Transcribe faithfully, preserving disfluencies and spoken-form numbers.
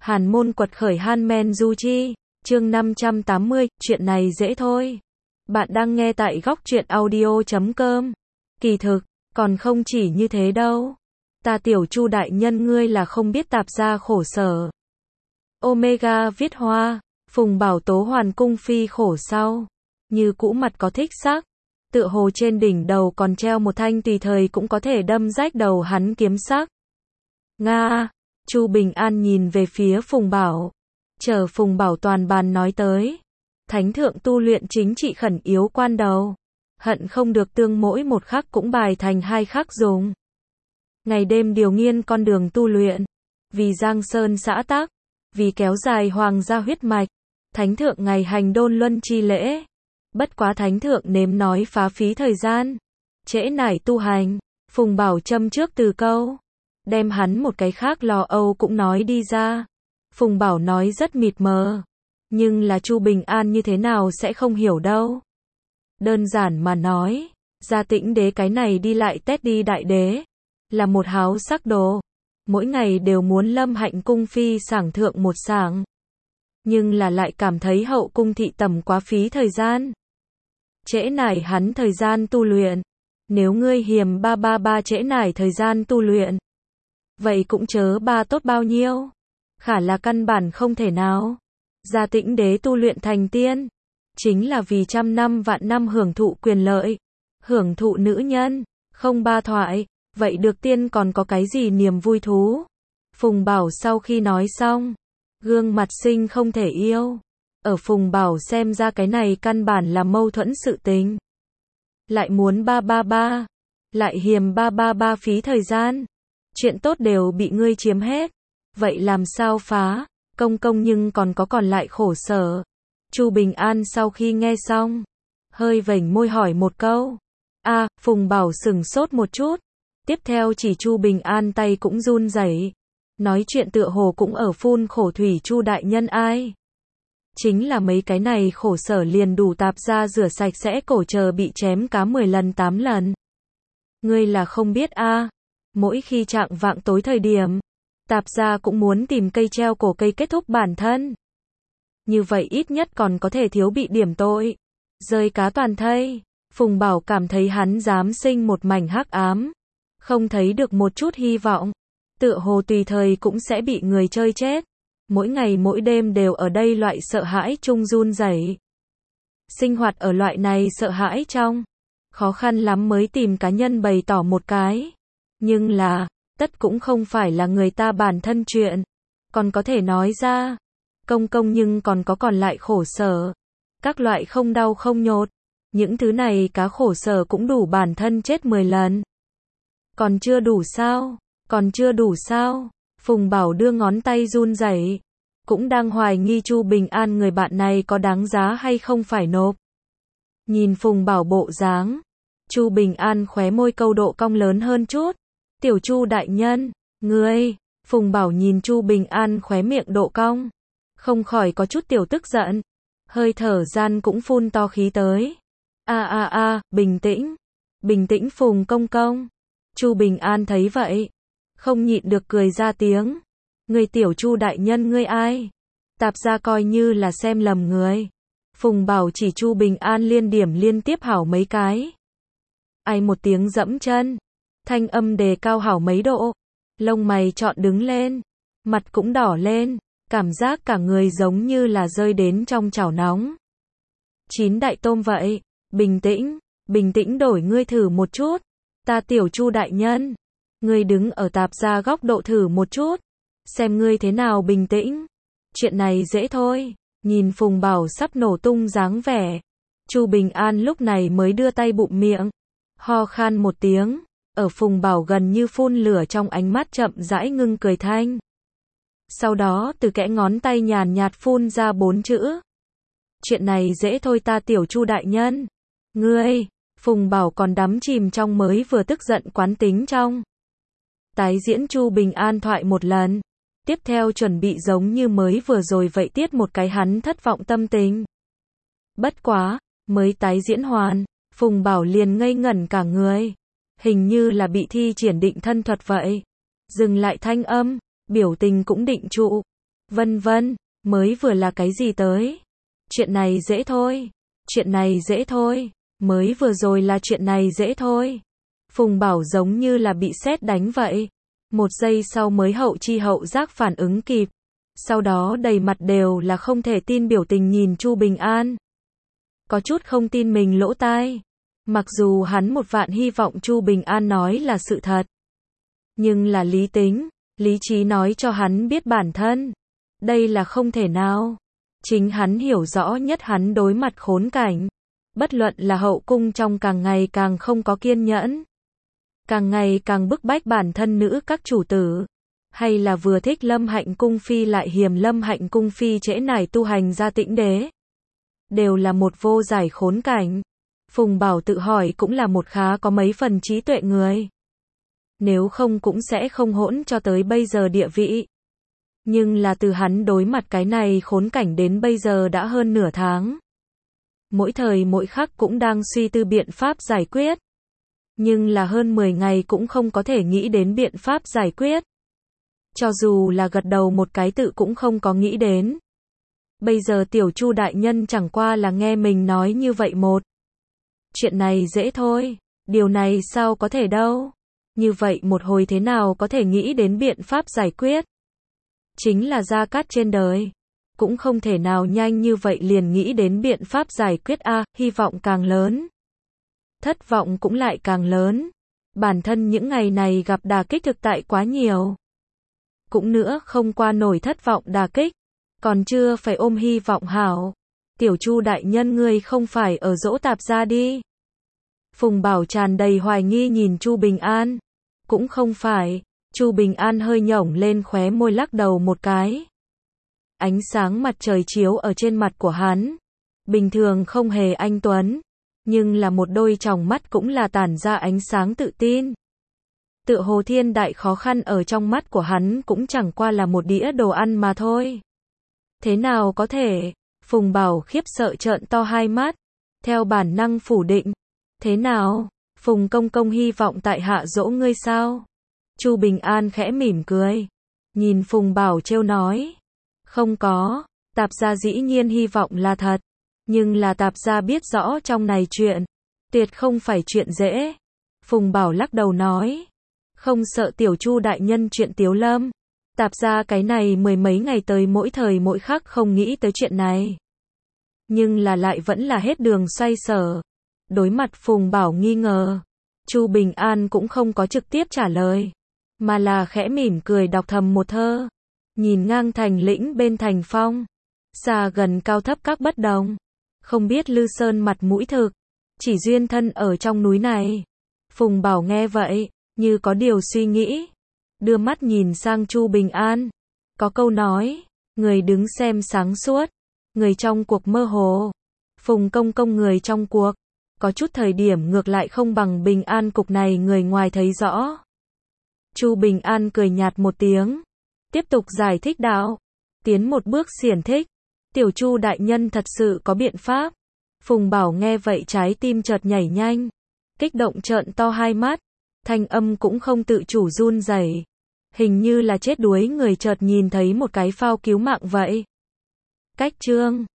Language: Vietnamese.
Hàn môn quật khởi Hanmen Du Chi, chương năm trăm tám mươi, chuyện này dễ thôi. Bạn đang nghe tại góc truyện audio chấm com. Kỳ thực, còn không chỉ như thế đâu. Ta tiểu Chu đại nhân ngươi là không biết Tạp gia khổ sở. Omega viết hoa, Phùng Bảo Tố hoàn cung phi khổ sau. Như cũ mặt có thích sắc. Tựa hồ trên đỉnh đầu còn treo một thanh tùy thời cũng có thể đâm rách đầu hắn kiếm sắc. Nga, Chu Bình An nhìn về phía Phùng Bảo. Chờ Phùng Bảo toàn bàn nói tới. Thánh thượng tu luyện chính trị khẩn yếu quan đầu. Hận không được tương mỗi một khắc cũng bài thành hai khắc dùng. Ngày đêm điều nghiên con đường tu luyện. Vì Giang Sơn xã tắc. Vì kéo dài hoàng gia huyết mạch. Thánh thượng ngày hành đôn luân chi lễ. Bất quá thánh thượng nếm nói phá phí thời gian. Trễ nải tu hành. Phùng Bảo châm trước từ câu. Đem hắn một cái khác lo âu cũng nói đi ra. Phùng Bảo nói rất mịt mờ. Nhưng là Chu Bình An như thế nào sẽ không hiểu đâu. Đơn giản mà nói. Gia Tĩnh đế cái này đi lại tét đi đại đế. Là một háo sắc đồ. Mỗi ngày đều muốn lâm hạnh cung phi sảng thượng một sảng. Nhưng là lại cảm thấy hậu cung thị tầm quá phí thời gian. Trễ nải hắn thời gian tu luyện. Nếu ngươi hiềm ba ba ba trễ nải thời gian tu luyện. Vậy cũng chớ ba tốt bao nhiêu. Khả là căn bản không thể nào. Gia Tĩnh đế tu luyện thành tiên. Chính là vì trăm năm vạn năm hưởng thụ quyền lợi. Hưởng thụ nữ nhân. Không ba thoại. Vậy được tiên còn có cái gì niềm vui thú. Phùng Bảo sau khi nói xong. Gương mặt sinh không thể yêu. Ở Phùng Bảo xem ra cái này căn bản là mâu thuẫn sự tình. Lại muốn ba ba ba. Lại hiềm ba ba ba phí thời gian. Chuyện tốt đều bị ngươi chiếm hết. Vậy làm sao phá? Công công nhưng còn có còn lại khổ sở. Chu Bình An sau khi nghe xong. Hơi vểnh môi hỏi một câu. A, à, Phùng Bảo sửng sốt một chút. Tiếp theo chỉ Chu Bình An tay cũng run rẩy. Nói chuyện tựa hồ cũng ở phun khổ thủy Chu đại nhân ai. Chính là mấy cái này khổ sở liền đủ Tạp gia rửa sạch sẽ cổ chờ bị chém cá mười lần tám lần. Ngươi là không biết a, à. Mỗi khi trạng vạng tối thời điểm, Tạp gia cũng muốn tìm cây treo cổ cây kết thúc bản thân. Như vậy ít nhất còn có thể thiếu bị điểm tội. Rơi cá toàn thây. Phùng Bảo cảm thấy hắn dám sinh một mảnh hắc ám. Không thấy được một chút hy vọng. Tựa hồ tùy thời cũng sẽ bị người chơi chết. Mỗi ngày mỗi đêm đều ở đây loại sợ hãi chung run rẩy. Sinh hoạt ở loại này sợ hãi trong. Khó khăn lắm mới tìm cá nhân bày tỏ một cái. Nhưng là, tất cũng không phải là người ta bản thân chuyện. Còn có thể nói ra. Công công nhưng còn có còn lại khổ sở. Các loại không đau không nhột. Những thứ này cá khổ sở cũng đủ bản thân chết mười lần. Còn chưa đủ sao? Còn chưa đủ sao? Phùng Bảo đưa ngón tay run rẩy. Cũng đang hoài nghi Chu Bình An người bạn này có đáng giá hay không phải nộp. Nhìn Phùng Bảo bộ dáng. Chu Bình An khóe môi câu độ cong lớn hơn chút. Tiểu Chu đại nhân, ngươi. Phùng Bảo nhìn Chu Bình An khóe miệng độ cong. Không khỏi có chút tiểu tức giận. Hơi thở gian cũng phun to khí tới. A a a, bình tĩnh. Bình tĩnh Phùng công công. Chu Bình An thấy vậy. Không nhịn được cười ra tiếng. Người tiểu Chu đại nhân ngươi ai? Tạp gia coi như là xem lầm người. Phùng Bảo chỉ Chu Bình An liên điểm liên tiếp hảo mấy cái. Ai một tiếng dẫm chân. Thanh âm đề cao hảo mấy độ. Lông mày trọn đứng lên. Mặt cũng đỏ lên. Cảm giác cả người giống như là rơi đến trong chảo nóng. Chín đại tôm vậy. Bình tĩnh. Bình tĩnh đổi ngươi thử một chút. Ta tiểu Chu đại nhân. Ngươi đứng ở Tạp gia góc độ thử một chút. Xem ngươi thế nào bình tĩnh. Chuyện này dễ thôi. Nhìn Phùng Bảo sắp nổ tung dáng vẻ. Chu Bình An lúc này mới đưa tay bụm miệng. Ho khan một tiếng. Ở Phùng Bảo gần như phun lửa trong ánh mắt chậm rãi ngưng cười thanh. Sau đó từ kẽ ngón tay nhàn nhạt phun ra bốn chữ. Chuyện này dễ thôi ta tiểu Chu đại nhân. Ngươi. Phùng Bảo còn đắm chìm trong mới vừa tức giận quán tính trong. Tái diễn Chu Bình An thoại một lần. Tiếp theo chuẩn bị giống như mới vừa rồi vậy tiết một cái hắn thất vọng tâm tình. Bất quá, mới tái diễn hoàn, Phùng Bảo liền ngây ngẩn cả người. Hình như là bị thi triển định thân thuật vậy. Dừng lại thanh âm, biểu tình cũng định trụ. Vân vân, mới vừa là cái gì tới? Chuyện này dễ thôi. Chuyện này dễ thôi. Mới vừa rồi là chuyện này dễ thôi. Phùng Bảo giống như là bị sét đánh vậy. Một giây sau mới hậu chi hậu giác phản ứng kịp. Sau đó đầy mặt đều là không thể tin biểu tình nhìn Chu Bình An. Có chút không tin mình lỗ tai. Mặc dù hắn một vạn hy vọng Chu Bình An nói là sự thật. Nhưng là lý tính, lý trí nói cho hắn biết bản thân. Đây là không thể nào. Chính hắn hiểu rõ nhất hắn đối mặt khốn cảnh. Bất luận là hậu cung trong càng ngày càng không có kiên nhẫn. Càng ngày càng bức bách bản thân nữ các chủ tử. Hay là vừa thích Lâm Hạnh Cung Phi lại hiềm Lâm Hạnh Cung Phi trễ nải tu hành ra tĩnh đế. Đều là một vô giải khốn cảnh. Phùng Bảo tự hỏi cũng là một khá có mấy phần trí tuệ người. Nếu không cũng sẽ không hỗn cho tới bây giờ địa vị. Nhưng là từ hắn đối mặt cái này khốn cảnh đến bây giờ đã hơn nửa tháng. Mỗi thời mỗi khắc cũng đang suy tư biện pháp giải quyết. Nhưng là hơn mười ngày cũng không có thể nghĩ đến biện pháp giải quyết. Cho dù là gật đầu một cái tự cũng không có nghĩ đến. Bây giờ tiểu Chu đại nhân chẳng qua là nghe mình nói như vậy một. Chuyện này dễ thôi. Điều này sao có thể đâu. Như vậy một hồi thế nào có thể nghĩ đến biện pháp giải quyết. Chính là gia cát trên đời. Cũng không thể nào nhanh như vậy liền nghĩ đến biện pháp giải quyết a, à, hy vọng càng lớn. Thất vọng cũng lại càng lớn. Bản thân những ngày này gặp đả kích thực tại quá nhiều. Cũng nữa không qua nổi thất vọng đả kích. Còn chưa phải ôm hy vọng hảo. Tiểu Chu đại nhân ngươi không phải ở dỗ tạp gia đi. Phùng Bảo tràn đầy hoài nghi nhìn Chu Bình An. Cũng không phải. Chu Bình An hơi nhổng lên khóe môi lắc đầu một cái. Ánh sáng mặt trời chiếu ở trên mặt của hắn. Bình thường không hề anh tuấn. Nhưng là một đôi tròng mắt cũng là tản ra ánh sáng tự tin. Tựa hồ thiên đại khó khăn ở trong mắt của hắn cũng chẳng qua là một đĩa đồ ăn mà thôi. Thế nào có thể? Phùng Bảo khiếp sợ trợn to hai mắt. Theo bản năng phủ định. Thế nào? Phùng công công hy vọng tại hạ dỗ ngươi sao? Chu Bình An khẽ mỉm cười. Nhìn Phùng Bảo trêu nói. Không có. Tạp gia dĩ nhiên hy vọng là thật. Nhưng là tạp gia biết rõ trong này chuyện. Tuyệt không phải chuyện dễ. Phùng Bảo lắc đầu nói. Không sợ tiểu Chu đại nhân chuyện Tiếu Lâm. Tạp gia cái này mười mấy ngày tới mỗi thời mỗi khắc không nghĩ tới chuyện này. Nhưng là lại vẫn là hết đường xoay sở. Đối mặt Phùng Bảo nghi ngờ. Chu Bình An cũng không có trực tiếp trả lời. Mà là khẽ mỉm cười đọc thầm một thơ. Nhìn ngang thành lĩnh bên thành phong. Xa gần cao thấp các bất đồng. Không biết Lư Sơn mặt mũi thực. Chỉ duyên thân ở trong núi này. Phùng Bảo nghe vậy. Như có điều suy nghĩ. Đưa mắt nhìn sang Chu Bình An. Có câu nói. Người đứng xem sáng suốt. Người trong cuộc mơ hồ. Phùng công công người trong cuộc. Có chút thời điểm ngược lại không bằng Bình An cục này người ngoài thấy rõ. Chu Bình An cười nhạt một tiếng. Tiếp tục giải thích đạo. Tiến một bước xiển thích. Tiểu Chu đại nhân thật sự có biện pháp. Phùng Bảo nghe vậy trái tim chợt nhảy nhanh. Kích động trợn to hai mắt. Thanh âm cũng không tự chủ run rẩy. Hình như là chết đuối người chợt nhìn thấy một cái phao cứu mạng vậy. Cách chương